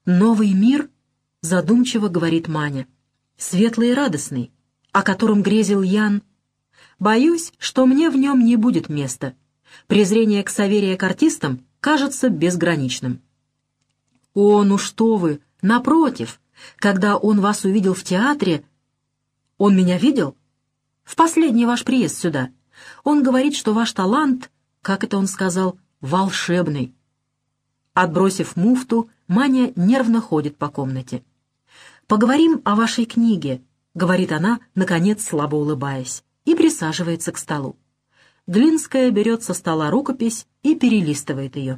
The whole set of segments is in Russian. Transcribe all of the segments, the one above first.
Новый мир, задумчиво говорит Маня, светлый и радостный, о котором грезил Ян. Боюсь, что мне в нем не будет места. Презрение к Ксаверия к артистам кажется безграничным. О, ну что вы, напротив, когда он вас увидел в театре... Он меня видел? В последний ваш приезд сюда. Он говорит, что ваш талант, как это он сказал, волшебный. Отбросив муфту, Маня нервно ходит по комнате. «Поговорим о вашей книге», — говорит она, наконец слабо улыбаясь, и присаживается к столу. Глинская берет со стола рукопись и перелистывает ее.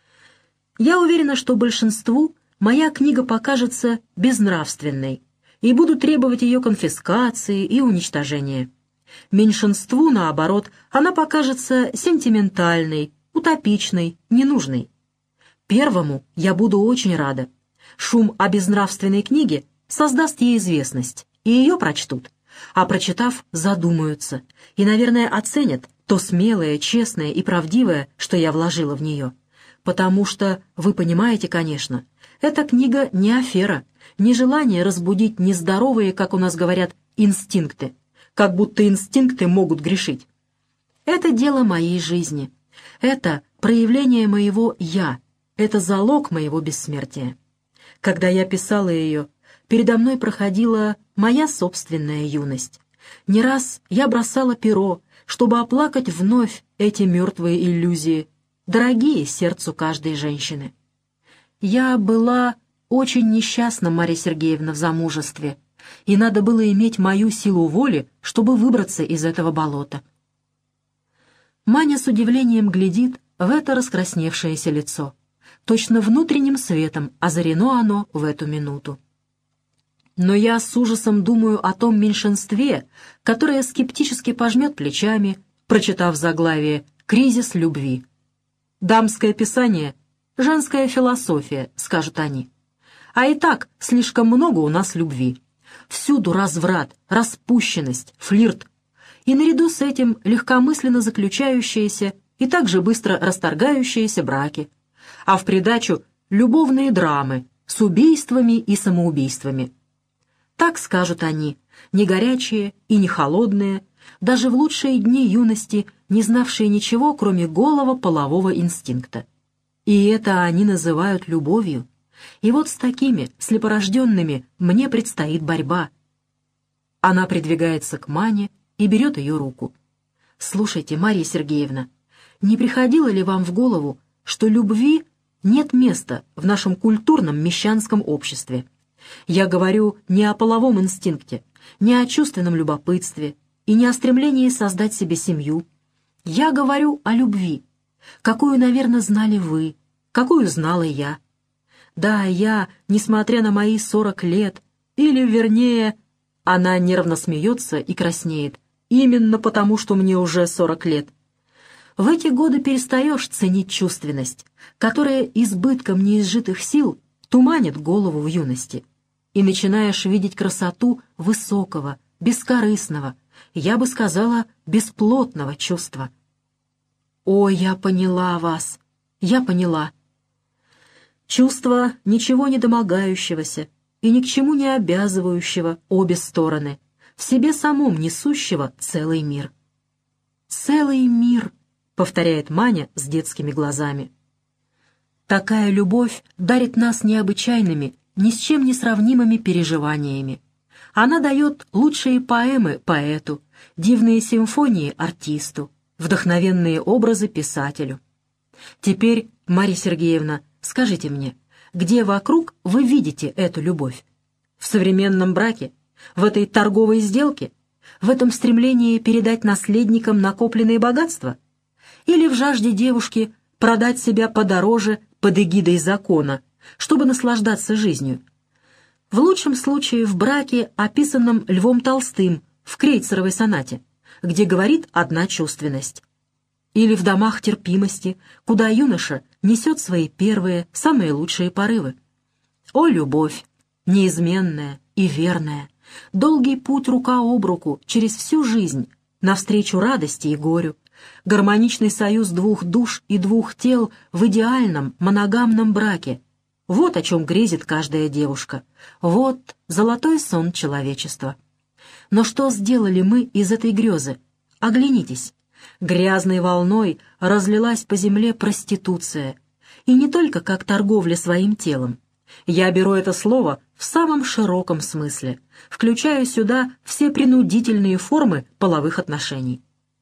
«Я уверена, что большинству моя книга покажется безнравственной, и буду требовать ее конфискации и уничтожения. Меньшинству, наоборот, она покажется сентиментальной, утопичной, ненужной. Первому я буду очень рада. Шум о безнравственной книге создаст ей известность, и ее прочтут, а прочитав, задумаются и, наверное, оценят то смелое, честное и правдивое, что я вложила в нее. Потому что, вы понимаете, конечно, эта книга не афера, не желание разбудить нездоровые, как у нас говорят, инстинкты, как будто инстинкты могут грешить. Это дело моей жизни, это проявление моего «я», это залог моего бессмертия. Когда я писала ее, передо мной проходила моя собственная юность. Не раз я бросала перо, чтобы оплакать вновь эти мертвые иллюзии, дорогие сердцу каждой женщины. Я была очень несчастна, Марья Сергеевна, в замужестве, и надо было иметь мою силу воли, чтобы выбраться из этого болота. Маня с удивлением глядит в это раскрасневшееся лицо. Точно внутренним светом озарено оно в эту минуту. Но я с ужасом думаю о том меньшинстве, которое скептически пожмет плечами, прочитав заглавие «Кризис любви». «Дамское писание, женская философия», — скажут они. А и так слишком много у нас любви. Всюду разврат, распущенность, флирт. И наряду с этим легкомысленно заключающиеся и также быстро расторгающиеся браки. А в придачу любовные драмы с убийствами и самоубийствами. Так скажут они, не горячие и не холодные, даже в лучшие дни юности, не знавшие ничего, кроме голого полового инстинкта. И это они называют любовью. И вот с такими, слепорожденными, мне предстоит борьба. Она придвигается к Мане и берет ее руку. «Слушайте, Марья Сергеевна, не приходило ли вам в голову, что любви нет места в нашем культурном мещанском обществе? Я говорю не о половом инстинкте, не о чувственном любопытстве и не о стремлении создать себе семью. Я говорю о любви, какую, наверное, знали вы, какую знала я. Да, я, несмотря на мои 40 лет, или, вернее, она нервно смеется и краснеет, именно потому, что мне уже 40 лет. В эти годы перестаешь ценить чувственность, которая избытком неизжитых сил туманит голову в юности, и начинаешь видеть красоту высокого, бескорыстного, я бы сказала, бесплотного чувства. О, я поняла вас, я поняла. Чувство ничего не домогающегося и ни к чему не обязывающего обе стороны, в себе самом несущего целый мир. «Целый мир», — повторяет Маня с детскими глазами. Такая любовь дарит нас необычайными, ни с чем не сравнимыми переживаниями. Она дает лучшие поэмы поэту, дивные симфонии артисту, вдохновенные образы писателю. Теперь, Марья Сергеевна, скажите мне, где вокруг вы видите эту любовь? В современном браке? В этой торговой сделке? В этом стремлении передать наследникам накопленные богатства? Или в жажде девушки продать себя подороже под эгидой закона, чтобы наслаждаться жизнью? В лучшем случае в браке, описанном Львом Толстым в Крейцеровой сонате, где говорит одна чувственность. Или в домах терпимости, куда юноша несет свои первые, самые лучшие порывы. О, любовь, неизменная и верная, долгий путь рука об руку через всю жизнь, навстречу радости и горю, гармоничный союз двух душ и двух тел в идеальном моногамном браке. Вот о чем грезит каждая девушка. Вот золотой сон человечества. Но что сделали мы из этой грезы? Оглянитесь. Грязной волной разлилась по земле проституция. И не только как торговля своим телом. Я беру это слово в самом широком смысле, включая сюда все принудительные формы половых отношений.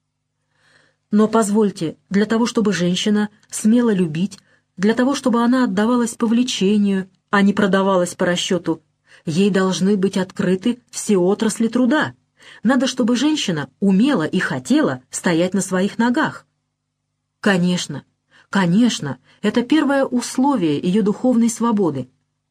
Но позвольте, для того, чтобы женщина смела любить, для того, чтобы она отдавалась по влечению, а не продавалась по расчету, ей должны быть открыты все отрасли труда. Надо, чтобы женщина умела и хотела стоять на своих ногах. Конечно, конечно, это первое условие ее духовной свободы.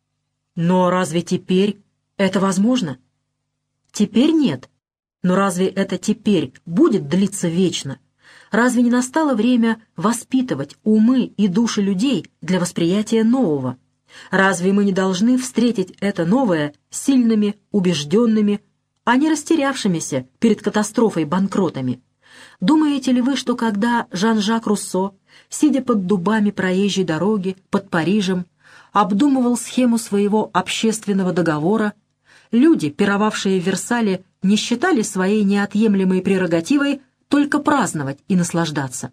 Но разве теперь это возможно? Теперь нет. Но разве это теперь будет длиться вечно? Разве не настало время воспитывать умы и души людей для восприятия нового? Разве мы не должны встретить это новое сильными, убежденными, а не растерявшимися перед катастрофой банкротами? Думаете ли вы, что когда Жан-Жак Руссо, сидя под дубами проезжей дороги, под Парижем, обдумывал схему своего общественного договора, люди, пировавшие в Версале, не считали своей неотъемлемой прерогативой только праздновать и наслаждаться?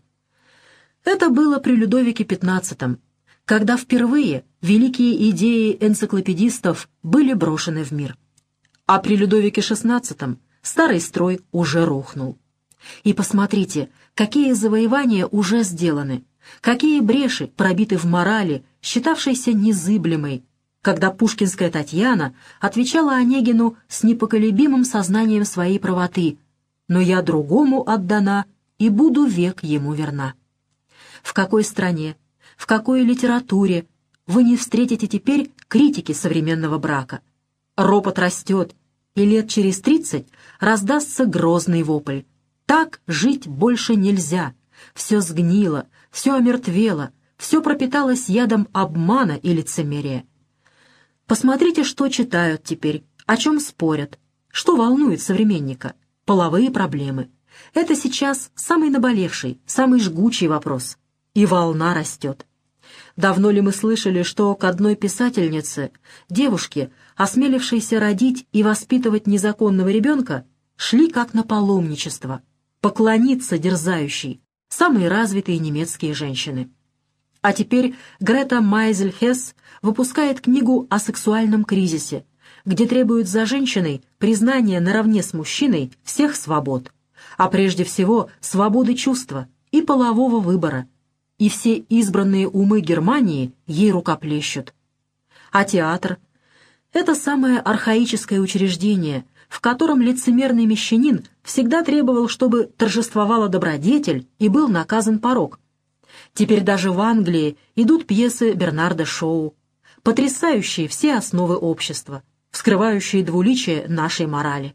Это было при Людовике XV, когда впервые великие идеи энциклопедистов были брошены в мир. А при Людовике XVI старый строй уже рухнул. И посмотрите, какие завоевания уже сделаны, какие бреши пробиты в морали, считавшейся незыблемой, когда пушкинская Татьяна отвечала Онегину с непоколебимым сознанием своей правоты: «Но я другому отдана и буду век ему верна». В какой стране, в какой литературе вы не встретите теперь критики современного брака? Ропот растет, и лет через 30 раздастся грозный вопль: так жить больше нельзя, все сгнило, все омертвело, все пропиталось ядом обмана и лицемерия. Посмотрите, что читают теперь, о чем спорят, что волнует современника. Половые проблемы. Это сейчас самый наболевший, самый жгучий вопрос. И волна растет. Давно ли мы слышали, что к одной писательнице, девушке, осмелившейся родить и воспитывать незаконного ребенка, шли как на паломничество, поклониться дерзающей, самые развитые немецкие женщины? А теперь Грета Майзель-Хесс выпускает книгу о сексуальном кризисе, где требует за женщиной признания наравне с мужчиной всех свобод, а прежде всего свободы чувства и полового выбора, и все избранные умы Германии ей рукоплещут. А театр — это самое архаическое учреждение, в котором лицемерный мещанин всегда требовал, чтобы торжествовала добродетель и был наказан порок. Теперь даже в Англии идут пьесы Бернарда Шоу, потрясающие все основы общества, вскрывающие двуличие нашей морали.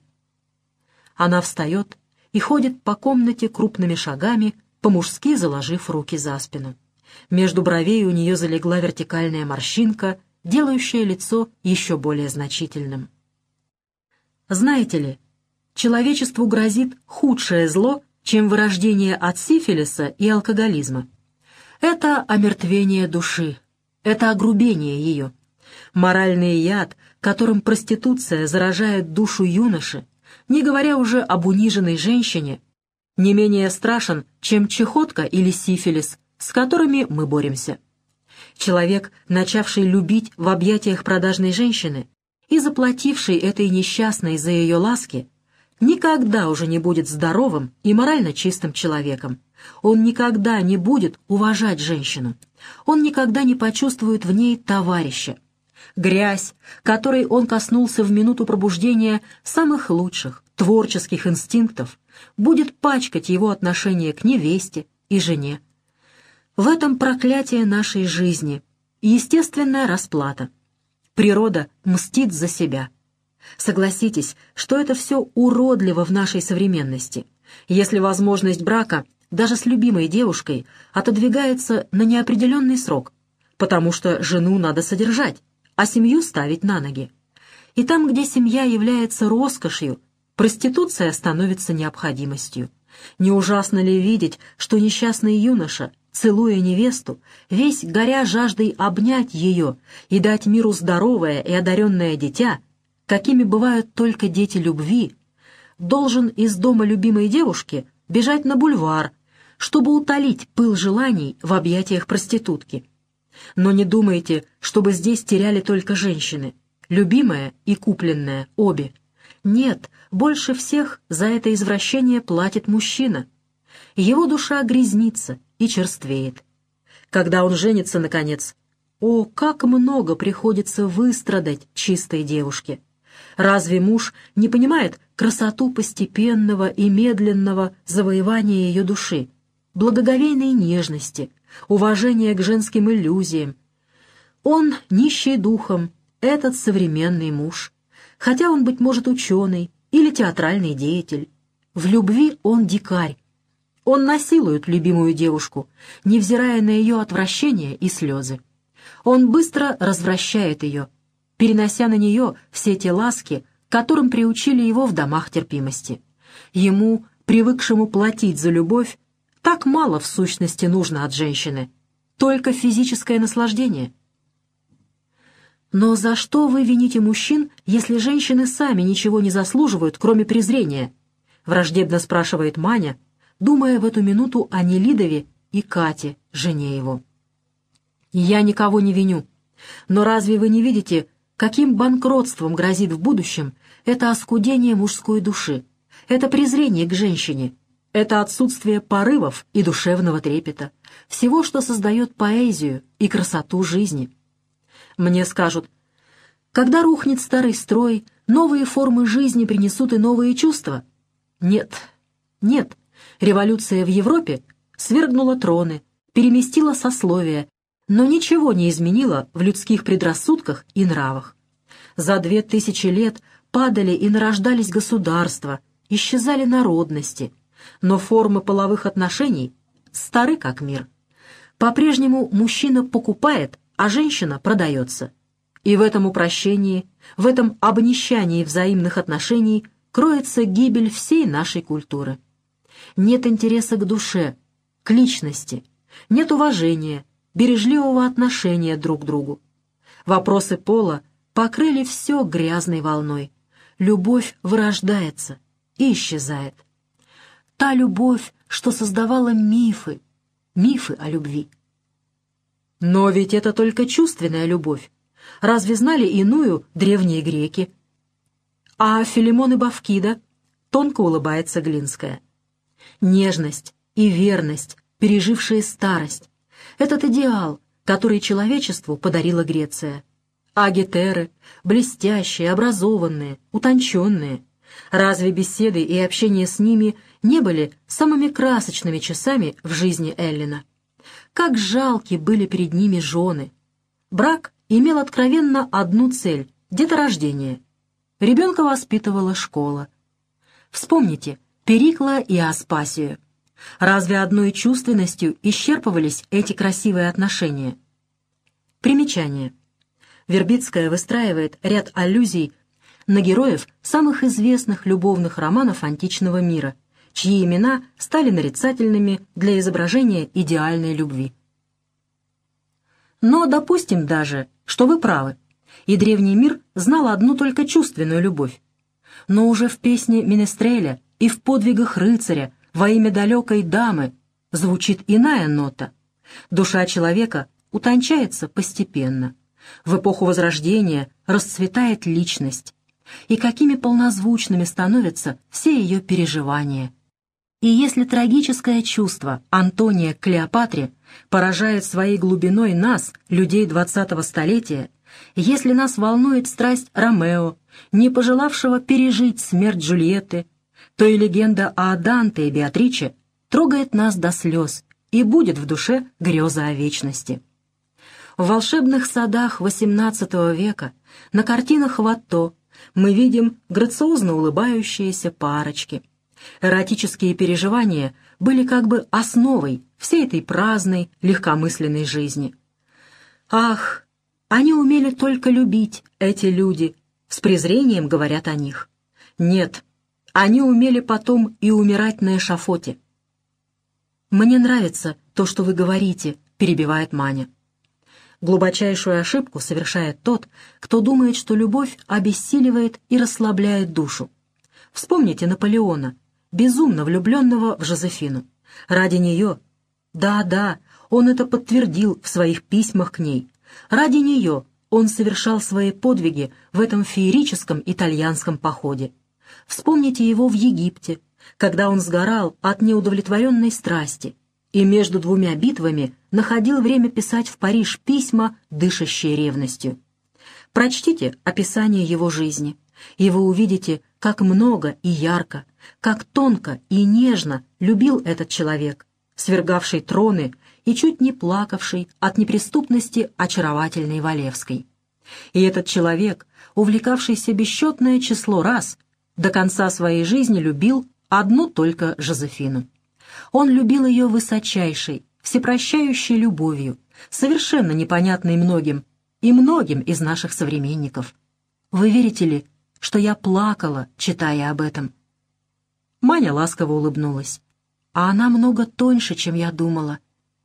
Она встает и ходит по комнате крупными шагами, по-мужски заложив руки за спину. Между бровей у нее залегла вертикальная морщинка, делающая лицо еще более значительным. Знаете ли, человечеству грозит худшее зло, чем вырождение от сифилиса и алкоголизма. Это омертвение души, это огрубение ее. Моральный яд, которым проституция заражает душу юноши, не говоря уже об униженной женщине, не менее страшен, чем чехотка или сифилис, с которыми мы боремся. Человек, начавший любить в объятиях продажной женщины и заплативший этой несчастной за ее ласки, никогда уже не будет здоровым и морально чистым человеком. Он никогда не будет уважать женщину. Он никогда не почувствует в ней товарища. Грязь, которой он коснулся в минуту пробуждения самых лучших творческих инстинктов, будет пачкать его отношение к невесте и жене. В этом проклятие нашей жизни, естественная расплата. Природа мстит за себя. Согласитесь, что это все уродливо в нашей современности, если возможность брака даже с любимой девушкой отодвигается на неопределенный срок, потому что жену надо содержать, а семью ставить на ноги. И там, где семья является роскошью, проституция становится необходимостью. Не ужасно ли видеть, что несчастный юноша, целуя невесту, весь горя жаждой обнять ее и дать миру здоровое и одаренное дитя, какими бывают только дети любви, должен из дома любимой девушки бежать на бульвар, чтобы утолить пыл желаний в объятиях проститутки. Но не думайте, чтобы здесь теряли только женщины, любимая и купленная, обе. Нет, больше всех за это извращение платит мужчина. Его душа грязнится и черствеет. Когда он женится, наконец, о, как много приходится выстрадать чистой девушке! Разве муж не понимает красоту постепенного и медленного завоевания ее души, благоговейной нежности, уважения к женским иллюзиям? Он, нищий духом, этот современный муж, хотя он, быть может, ученый или театральный деятель. В любви он дикарь. Он насилует любимую девушку, невзирая на ее отвращение и слезы. Он быстро развращает ее, перенося на нее все те ласки, которым приучили его в домах терпимости. Ему, привыкшему платить за любовь, так мало в сущности нужно от женщины, только физическое наслаждение. Но за что вы вините мужчин, если женщины сами ничего не заслуживают, кроме презрения? Враждебно спрашивает Маня, думая в эту минуту о Нелидове и Кате, жене его. Я никого не виню. Но разве вы не видите, каким банкротством грозит в будущем это оскудение мужской души, это презрение к женщине, это отсутствие порывов и душевного трепета, всего, что создает поэзию и красоту жизни? Мне скажут, когда рухнет старый строй, новые формы жизни принесут и новые чувства. Нет, нет, революция в Европе свергнула троны, переместила сословия, но ничего не изменила в людских предрассудках и нравах. За 2000 лет падали и нарождались государства, исчезали народности, но формы половых отношений стары как мир. По-прежнему мужчина покупает, а женщина продается. И в этом упрощении, в этом обнищании взаимных отношений кроется гибель всей нашей культуры. Нет интереса к душе, к личности, нет уважения, бережливого отношения друг к другу. Вопросы пола покрыли все грязной волной. Любовь вырождается и исчезает. Та любовь, что создавала мифы о любви. Но ведь это только чувственная любовь. Разве знали иную древние греки? А Филимон и Бавкида? Тонко улыбается Глинская. Нежность и верность, пережившие старость. Этот идеал, который человечеству подарила Греция. А гетеры, блестящие, образованные, утонченные. Разве беседы и общение с ними не были самыми красочными часами в жизни Эллина? Как жалки были перед ними жены. Брак имел откровенно одну цель — деторождение. Ребенка воспитывала школа. Вспомните Перикла и Аспасию. Разве одной чувственностью исчерпывались эти красивые отношения? Примечание. Вербицкая выстраивает ряд аллюзий на героев самых известных любовных романов античного мира, чьи имена стали нарицательными для изображения идеальной любви. Но допустим даже, что вы правы, и древний мир знал одну только чувственную любовь. Но уже в песне Менестреля и в подвигах рыцаря во имя далекой дамы звучит иная нота. Душа человека утончается постепенно. В эпоху Возрождения расцветает личность. И какими полнозвучными становятся все ее переживания. И если трагическое чувство Антония к Клеопатре поражает своей глубиной нас, людей 20-го столетия, если нас волнует страсть Ромео, не пожелавшего пережить смерть Джульетты, то и легенда о Данте и Беатриче трогает нас до слез и будет в душе греза о вечности. В волшебных садах XVIII века, на картинах Ватто, мы видим грациозно улыбающиеся парочки. Эротические переживания были как бы основой всей этой праздной, легкомысленной жизни. Ах, они умели только любить, эти люди, с презрением говорят о них. Нет, они умели потом и умирать на эшафоте. Мне нравится то, что вы говорите», — перебивает Маня. Глубочайшую ошибку совершает тот, кто думает, что любовь обессиливает и расслабляет душу. Вспомните Наполеона, безумно влюбленного в Жозефину. Ради нее, да, он это подтвердил в своих письмах к ней, ради нее он совершал свои подвиги в этом феерическом итальянском походе. Вспомните его в Египте, когда он сгорал от неудовлетворенной страсти и между двумя битвами находил время писать в Париж письма, дышащие ревностью. Прочтите описание его жизни, и вы увидите, как много и ярко, как тонко и нежно любил этот человек, свергавший троны и чуть не плакавший от неприступности очаровательной Валевской. И этот человек, увлекавшийся бесчетное число раз, до конца своей жизни любил одну только Жозефину. Он любил ее высочайшей, всепрощающей любовью, совершенно непонятной многим и многим из наших современников. Вы верите ли, что я плакала, читая об этом?» Маня ласково улыбнулась. «А она много тоньше, чем я думала.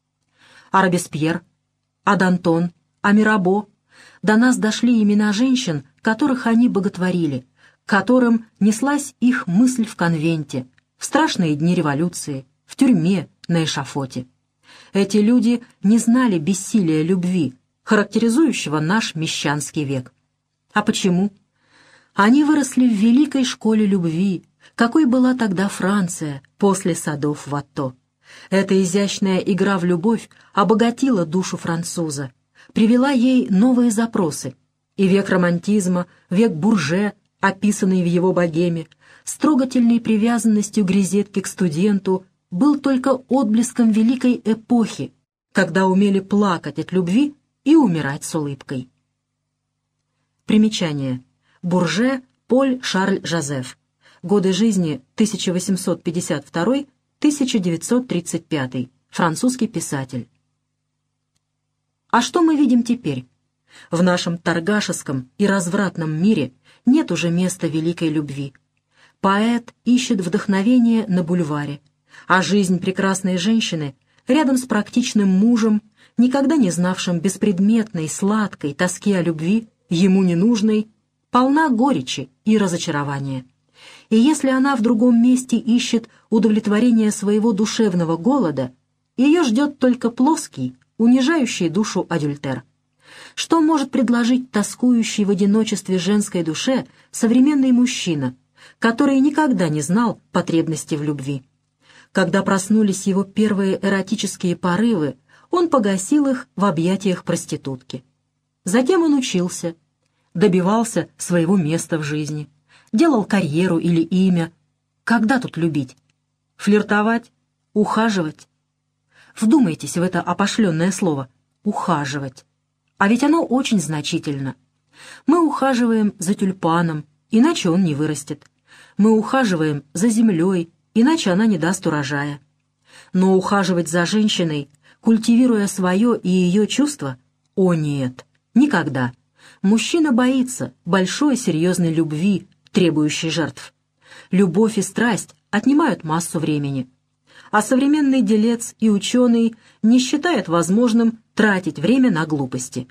А Робеспьер, а Д'Антон, а Мирабо. До нас дошли имена женщин, которых они боготворили, к которым неслась их мысль в конвенте, в страшные дни революции, в тюрьме, на эшафоте. Эти люди не знали бессилия любви, характеризующего наш мещанский век. А почему? Они выросли в великой школе любви, какой была тогда Франция после садов Ватто. Эта изящная игра в любовь обогатила душу француза, привела ей новые запросы, и век романтизма, век Бурже, описанный в его богеме, с трогательной привязанностью Гризетки к студенту, был только отблеском великой эпохи, когда умели плакать от любви и умирать с улыбкой. Примечание. Бурже Поль Шарль Жозеф. Годы жизни 1852-1935. Французский писатель. А что мы видим теперь? В нашем торгашеском и развратном мире нет уже места великой любви. Поэт ищет вдохновение на бульваре, а жизнь прекрасной женщины рядом с практичным мужем, никогда не знавшим беспредметной, сладкой тоски о любви, ему ненужной, полна горечи и разочарования. И если она в другом месте ищет удовлетворение своего душевного голода, ее ждет только плоский, унижающий душу адюльтер. Что может предложить тоскующий в одиночестве женской душе современный мужчина, который никогда не знал потребности в любви? Когда проснулись его первые эротические порывы, он погасил их в объятиях проститутки. Затем он учился, добивался своего места в жизни, делал карьеру или имя. Когда тут любить? Флиртовать? Ухаживать? Вдумайтесь в это опошленное слово «ухаживать». А ведь оно очень значительно. Мы ухаживаем за тюльпаном, иначе он не вырастет. Мы ухаживаем за землей, иначе она не даст урожая. Но ухаживать за женщиной, культивируя свое и ее чувства, о нет, никогда. Мужчина боится большой серьезной любви, требующей жертв. Любовь и страсть отнимают массу времени. А современный делец и ученый не считает возможным тратить время на глупости.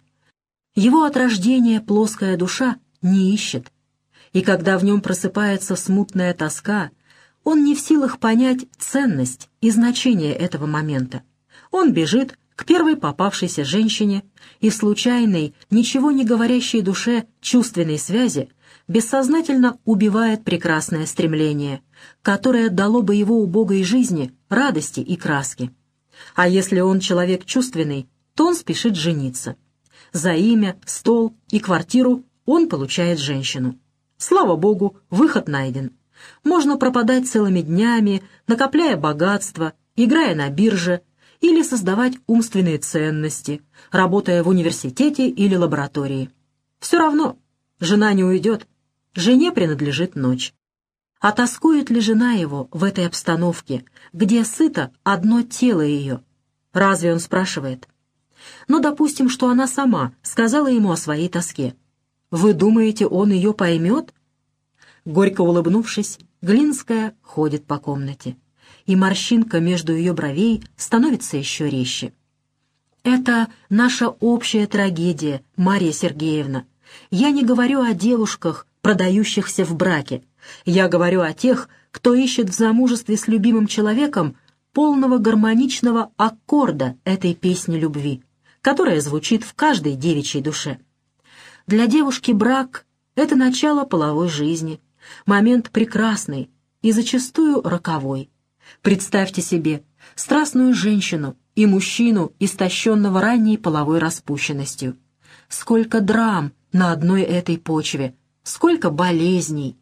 Его от рождения плоская душа не ищет. И когда в нем просыпается смутная тоска, он не в силах понять ценность и значение этого момента. Он бежит к первой попавшейся женщине и в случайной, ничего не говорящей душе чувственной связи бессознательно убивает прекрасное стремление, которое дало бы его убогой жизни радости и краски. А если он человек чувственный, то он спешит жениться. За имя, стол и квартиру он получает женщину. Слава Богу, выход найден. Можно пропадать целыми днями, накопляя богатство, играя на бирже, или создавать умственные ценности, работая в университете или лаборатории. Все равно, жена не уйдет, жене принадлежит ночь. А тоскует ли жена его в этой обстановке, где сыто одно тело ее? Разве он спрашивает? Но допустим, что она сама сказала ему о своей тоске. Вы думаете, он ее поймет? Горько улыбнувшись, Глинская ходит по комнате. и морщинка между ее бровей становится еще резче. Это наша общая трагедия, Марья Сергеевна. Я не говорю о девушках, продающихся в браке. Я говорю о тех, кто ищет в замужестве с любимым человеком полного гармоничного аккорда этой песни любви, которая звучит в каждой девичьей душе. Для девушки брак — это начало половой жизни, момент прекрасный и зачастую роковой. Представьте себе страстную женщину и мужчину, истощенного ранней половой распущенностью. Сколько драм на одной этой почве, сколько болезней,